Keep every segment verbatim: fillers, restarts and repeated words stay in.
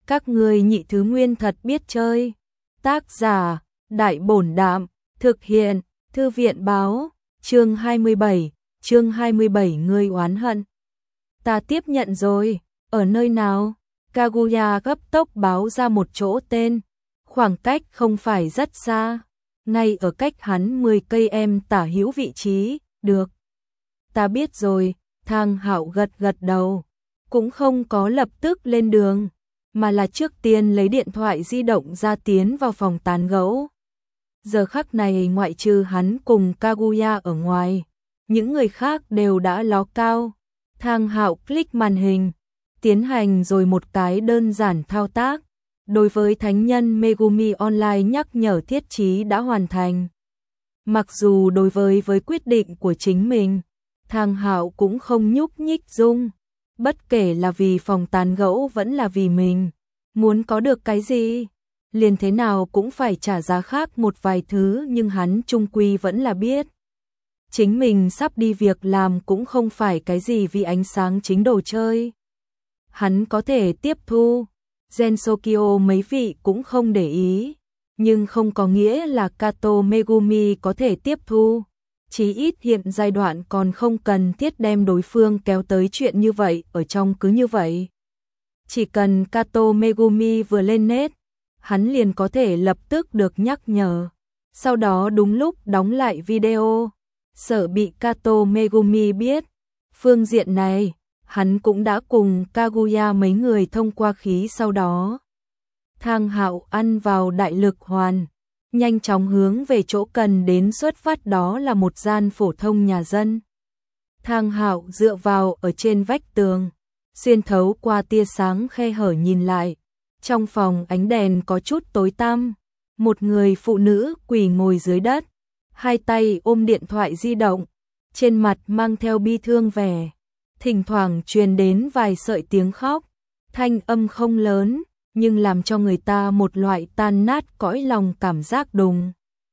Các ngươi nhị thứ nguyên thật biết chơi. Tác giả, Đại Bổn Đạm, thực hiện, Thư viện báo, chương hai mươi bảy, chương hai mươi bảy ngươi oán hận. Ta tiếp nhận rồi, ở nơi nào? Kaguya gấp tốc báo ra một chỗ tên, khoảng cách không phải rất xa, ngay ở cách hắn mười cây em tả hữu vị trí, được. Ta biết rồi, Thang Hạo gật gật đầu, cũng không có lập tức lên đường, mà là trước tiên lấy điện thoại di động ra tiến vào phòng tán gẫu. Giờ khắc này ngoại trừ hắn cùng Kaguya ở ngoài, những người khác đều đã ló cao. Thang Hạo click màn hình, tiến hành rồi một cái đơn giản thao tác. Đối với thánh nhân Megumi Online nhắc nhở thiết trí đã hoàn thành. Mặc dù đối với với quyết định của chính mình, Thang Hạo cũng không nhúc nhích dung. Bất kể là vì phòng tán gẫu vẫn là vì mình. Muốn có được cái gì, liền thế nào cũng phải trả giá khác một vài thứ, nhưng hắn chung quy vẫn là biết. Chính mình sắp đi việc làm cũng không phải cái gì vì ánh sáng chính đồ chơi. Hắn có thể tiếp thu, Gensokyo mấy vị cũng không để ý, nhưng không có nghĩa là Kato Megumi có thể tiếp thu. Chí ít hiện giai đoạn còn không cần thiết đem đối phương kéo tới chuyện như vậy, ở trong cứ như vậy. Chỉ cần Kato Megumi vừa lên nét, hắn liền có thể lập tức được nhắc nhở. Sau đó đúng lúc đóng lại video, sợ bị Kato Megumi biết. Phương diện này, hắn cũng đã cùng Kaguya mấy người thông qua khí sau đó. Thang Hạo ăn vào đại lực hoàn, nhanh chóng hướng về chỗ cần đến xuất phát, đó là một gian phổ thông nhà dân. Thang Hạo dựa vào ở trên vách tường, xuyên thấu qua tia sáng khe hở nhìn lại. Trong phòng ánh đèn có chút tối tăm, một người phụ nữ quỳ ngồi dưới đất, hai tay ôm điện thoại di động, trên mặt mang theo bi thương vẻ. Thỉnh thoảng truyền đến vài sợi tiếng khóc, thanh âm không lớn, nhưng làm cho người ta một loại tan nát cõi lòng cảm giác đùng.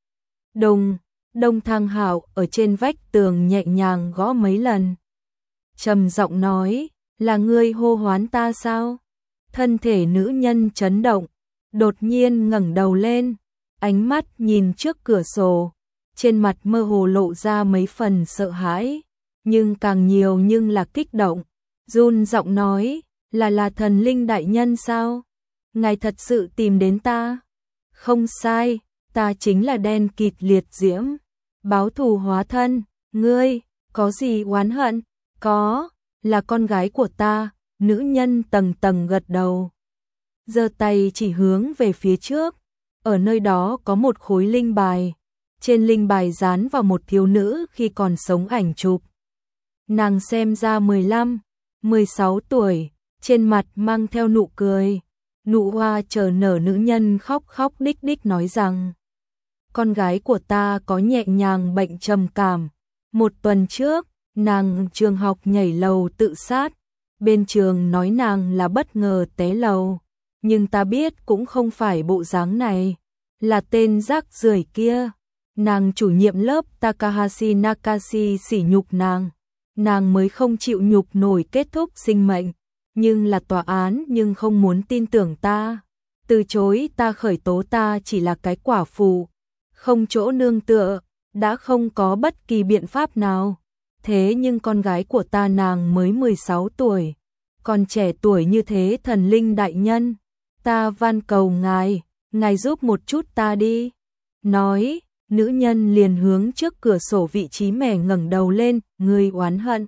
Đùng, Đông. Thang Hạo ở trên vách tường nhẹ nhàng gõ mấy lần. Trầm giọng nói, là ngươi hô hoán ta sao? Thân thể nữ nhân chấn động, đột nhiên ngẩng đầu lên, ánh mắt nhìn trước cửa sổ, trên mặt mơ hồ lộ ra mấy phần sợ hãi, nhưng càng nhiều nhưng là kích động. Run giọng nói, là là thần linh đại nhân sao? Ngài thật sự tìm đến ta? Không sai, ta chính là đen kịt liệt diễm, báo thù hóa thân. Ngươi, có gì oán hận? Có, là con gái của ta. Nữ nhân tầng tầng gật đầu, giơ tay chỉ hướng về phía trước. Ở nơi đó có một khối linh bài, trên linh bài dán vào một thiếu nữ khi còn sống ảnh chụp. Nàng xem ra mười lăm, mười sáu tuổi, trên mặt mang theo nụ cười, nụ hoa chờ nở. Nữ nhân khóc khóc đích đích nói rằng, con gái của ta có nhẹ nhàng bệnh trầm cảm. Một tuần trước, nàng trường học nhảy lầu tự sát. Bên trường nói nàng là bất ngờ té lầu, nhưng ta biết cũng không phải bộ dáng này, là tên rác rưởi kia. Nàng chủ nhiệm lớp Takahashi Nakashi sỉ nhục nàng, nàng mới không chịu nhục nổi kết thúc sinh mệnh, nhưng là tòa án nhưng không muốn tin tưởng ta, từ chối ta khởi tố ta chỉ là cái quả phụ, không chỗ nương tựa, đã không có bất kỳ biện pháp nào. Thế nhưng con gái của ta nàng mới mười sáu tuổi, còn trẻ tuổi như thế. Thần linh đại nhân, ta van cầu ngài, ngài giúp một chút ta đi. Nói, nữ nhân liền hướng trước cửa sổ vị trí mẻ ngẩng đầu lên, ngươi oán hận.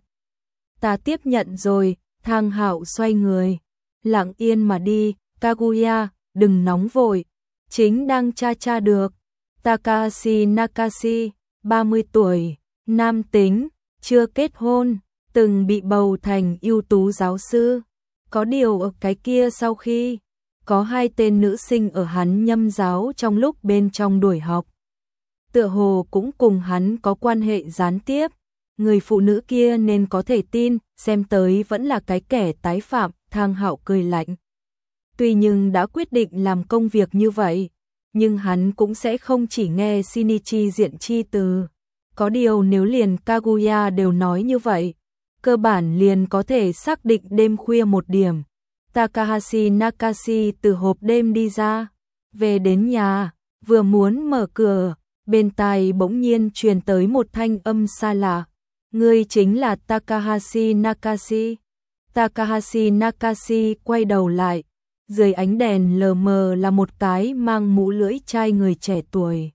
Ta tiếp nhận rồi. Thang Hạo xoay người, lặng yên mà đi. Kaguya, đừng nóng vội, chính đang tra tra được. Takashi Nakashi, ba mươi tuổi, nam tính, chưa kết hôn, từng bị bầu thành ưu tú giáo sư. Có điều ở cái kia sau khi có hai tên nữ sinh ở hắn nhâm giáo trong lúc bên trong đuổi học, tựa hồ cũng cùng hắn có quan hệ gián tiếp. Người phụ nữ kia nên có thể tin, xem tới vẫn là cái kẻ tái phạm. Thang Hạo cười lạnh. Tuy nhưng đã quyết định làm công việc như vậy, nhưng hắn cũng sẽ không chỉ nghe Shinichi diện chi từ. Có điều nếu liền Kaguya đều nói như vậy, cơ bản liền có thể xác định đêm khuya một điểm, Takahashi Nakashi từ hộp đêm đi ra, về đến nhà, vừa muốn mở cửa, bên tai bỗng nhiên truyền tới một thanh âm xa lạ. Ngươi chính là Takahashi Nakashi. Takahashi Nakashi quay đầu lại, dưới ánh đèn lờ mờ là một cái mang mũ lưỡi chai người trẻ tuổi.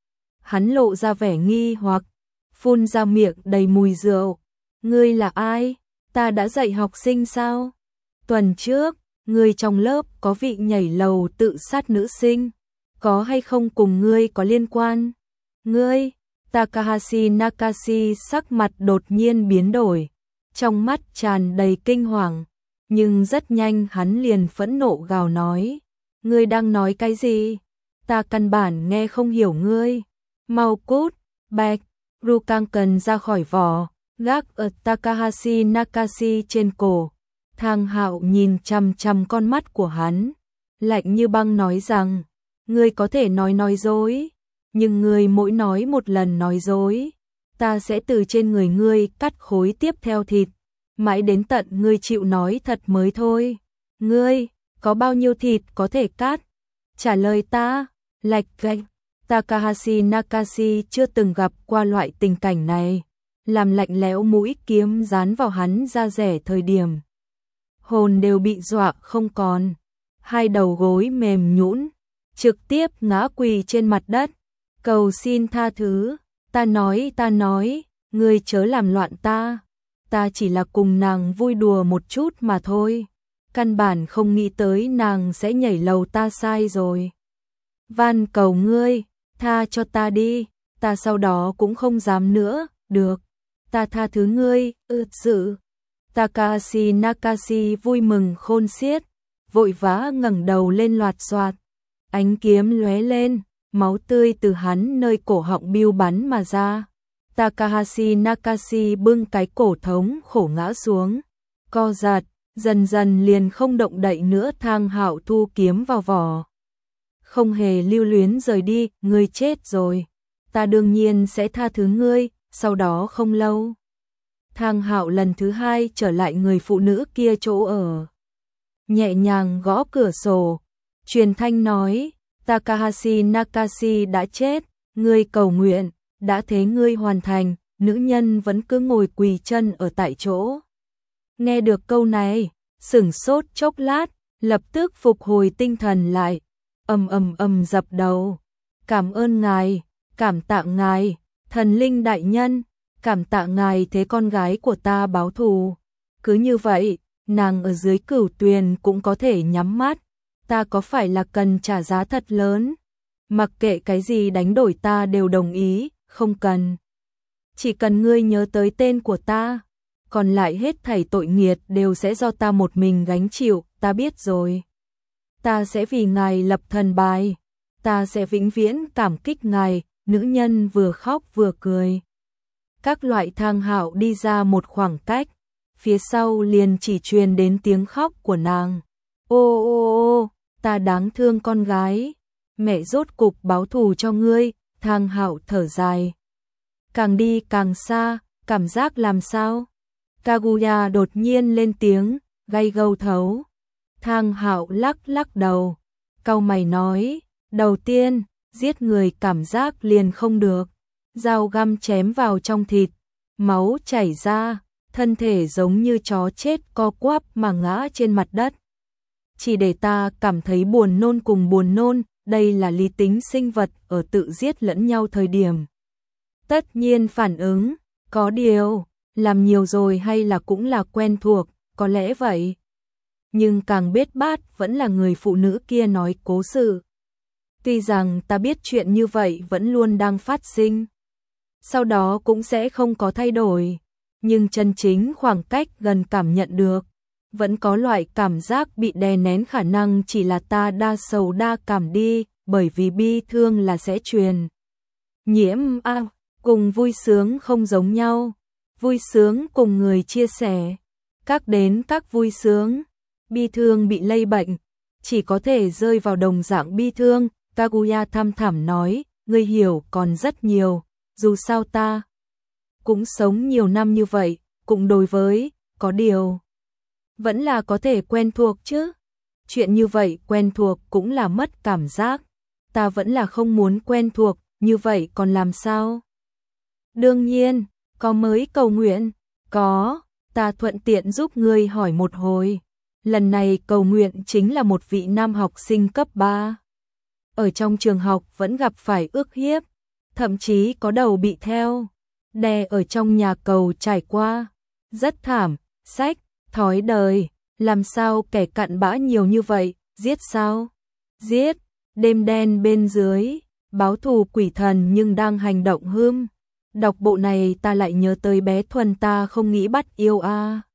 Hắn lộ ra vẻ nghi hoặc, phun ra miệng đầy mùi rượu. Ngươi là ai? Ta đã dạy học sinh sao? Tuần trước, ngươi trong lớp có vị nhảy lầu tự sát nữ sinh, có hay không cùng ngươi có liên quan? Ngươi, Takahashi Nakashi sắc mặt đột nhiên biến đổi, trong mắt tràn đầy kinh hoàng, nhưng rất nhanh hắn liền phẫn nộ gào nói, ngươi đang nói cái gì? Ta căn bản nghe không hiểu ngươi. Mau cút. Bạch, Rukanken ra khỏi vỏ, gác ở Takahashi Nakashi trên cổ. Thang Hạo nhìn chằm chằm con mắt của hắn, lạnh như băng nói rằng, ngươi có thể nói nói dối, nhưng ngươi mỗi nói một lần nói dối, ta sẽ từ trên người ngươi cắt khối tiếp theo thịt, mãi đến tận ngươi chịu nói thật mới thôi. Ngươi, có bao nhiêu thịt có thể cắt? Trả lời ta. Lạch cạch. Takahashi Nakashi chưa từng gặp qua loại tình cảnh này, làm lạnh lẽo mũi kiếm dán vào hắn da rẻ thời điểm. Hồn đều bị dọa không còn, hai đầu gối mềm nhũn, trực tiếp ngã quỳ trên mặt đất, cầu xin tha thứ. Ta nói, ta nói, ngươi chớ làm loạn ta, ta chỉ là cùng nàng vui đùa một chút mà thôi, căn bản không nghĩ tới nàng sẽ nhảy lầu, ta sai rồi. Van cầu ngươi, tha cho ta đi, ta sau đó cũng không dám nữa. Được, ta tha thứ ngươi. Ừ, sự. Takahashi Nakashi vui mừng khôn xiết, vội vã ngẩng đầu lên loạt xoạt, ánh kiếm lóe lên, máu tươi từ hắn nơi cổ họng biêu bắn mà ra. Takahashi Nakashi bưng cái cổ thống khổ ngã xuống, co giật, dần dần liền không động đậy nữa. Thang Hạo thu kiếm vào vỏ, không hề lưu luyến rời đi. Ngươi chết rồi, ta đương nhiên sẽ tha thứ ngươi. Sau đó không lâu, Thang Hạo lần thứ hai trở lại người phụ nữ kia chỗ ở, nhẹ nhàng gõ cửa sổ, truyền thanh nói, Takahashi Nakashi đã chết, ngươi cầu nguyện, đã thế ngươi hoàn thành. Nữ nhân vẫn cứ ngồi quỳ chân ở tại chỗ. Nghe được câu này, sửng sốt chốc lát, lập tức phục hồi tinh thần lại, ầm ầm ầm dập đầu. Cảm ơn ngài, cảm tạ ngài, thần linh đại nhân, cảm tạ ngài thế con gái của ta báo thù. Cứ như vậy, nàng ở dưới cửu tuyền cũng có thể nhắm mắt. Ta có phải là cần trả giá thật lớn? Mặc kệ cái gì đánh đổi ta đều đồng ý. Không cần, chỉ cần ngươi nhớ tới tên của ta, còn lại hết thảy tội nghiệt đều sẽ do ta một mình gánh chịu. Ta biết rồi, ta sẽ vì ngài lập thần bài, ta sẽ vĩnh viễn cảm kích ngài. Nữ nhân vừa khóc vừa cười. Các loại. Thang Hạo đi ra một khoảng cách, phía sau liền chỉ truyền đến tiếng khóc của nàng. Ô ô ô, ta đáng thương con gái, mẹ rốt cục báo thù cho ngươi. Thang Hạo thở dài, càng đi càng xa. Cảm giác làm sao? Kaguya đột nhiên lên tiếng, gay gâu thấu. Thang Hạo lắc lắc đầu, cau mày nói, đầu tiên, giết người cảm giác liền không được. Dao găm chém vào trong thịt, máu chảy ra, thân thể giống như chó chết co quắp mà ngã trên mặt đất. Chỉ để ta cảm thấy buồn nôn cùng buồn nôn, đây là lý tính sinh vật ở tự giết lẫn nhau thời điểm. Tất nhiên phản ứng, có điều, làm nhiều rồi hay là cũng là quen thuộc, có lẽ vậy. Nhưng càng biết bát vẫn là người phụ nữ kia nói cố sự. Tuy rằng ta biết chuyện như vậy vẫn luôn đang phát sinh, sau đó cũng sẽ không có thay đổi, nhưng chân chính khoảng cách gần cảm nhận được, vẫn có loại cảm giác bị đè nén. Khả năng chỉ là ta đa sầu đa cảm đi, bởi vì bi thương là sẽ truyền nhiễm. À, cùng vui sướng không giống nhau, vui sướng cùng người chia sẻ, các đến các vui sướng, bi thương bị lây bệnh, chỉ có thể rơi vào đồng dạng bi thương. Kaguya thăm thẳm nói, ngươi hiểu còn rất nhiều, dù sao ta cũng sống nhiều năm như vậy, cũng đối với, có điều vẫn là có thể quen thuộc chứ. Chuyện như vậy quen thuộc cũng là mất cảm giác. Ta vẫn là không muốn quen thuộc, như vậy còn làm sao? Đương nhiên, có mới cầu nguyện, có, ta thuận tiện giúp ngươi hỏi một hồi. Lần này cầu nguyện chính là một vị nam học sinh cấp ba. Ở trong trường học vẫn gặp phải ức hiếp, thậm chí có đầu bị theo, đè ở trong nhà cầu trải qua. Rất thảm, sách, thói đời, làm sao kẻ cặn bã nhiều như vậy, giết sao? Giết, đêm đen bên dưới, báo thù quỷ thần nhưng đang hành động hươm. Đọc bộ này ta lại nhớ tới bé Thuần ta không nghĩ bắt yêu a. À.